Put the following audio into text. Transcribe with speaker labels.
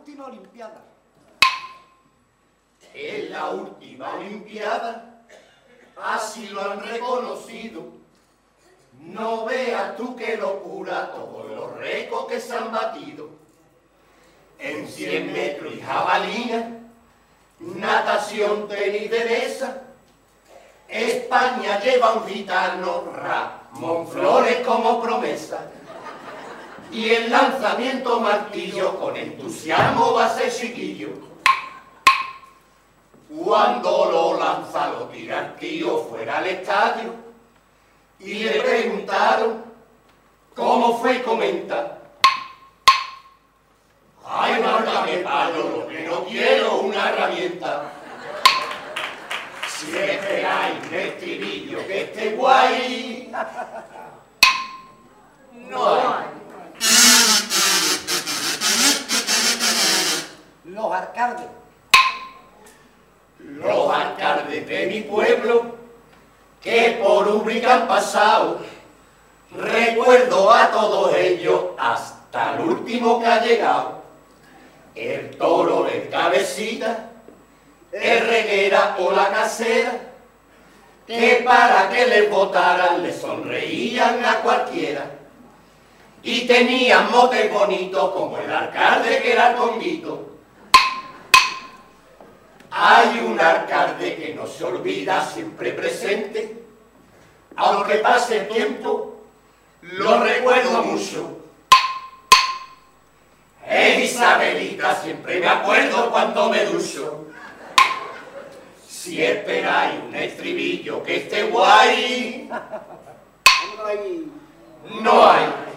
Speaker 1: última Olimpiada.
Speaker 2: En la última Olimpiada, así lo han reconocido. No veas tú qué locura todos los récords que se han batido. En 100 metros y jabalina, natación, tenis de mesa, España lleva un gitano, Ramón Flores, como promesa. Y el lanzamiento martillo con entusiasmo va a ser chiquillo. Cuando lo lanza, lo tira el tío fuera al estadio y le preguntaron cómo fue y comenta: ay, márgame palo, lo que no quiero una herramienta. Si esperáis un estribillo que esté guay, no hay.
Speaker 1: Los alcaldes.
Speaker 2: Los alcaldes de mi pueblo que por Úbrica han pasado, recuerdo a todos ellos hasta el último que ha llegado. El toro del cabecita, el reguera o la casera, que para que les votaran le sonreían a cualquiera. Y tenían motes bonitos como el alcalde que era el Conguito. Hay un alcalde que no se olvida, siempre presente, aunque pase el tiempo, lo recuerdo mucho. Es Isabelita, siempre me acuerdo cuando me ducho. Si esperáis un estribillo que esté guay, no hay.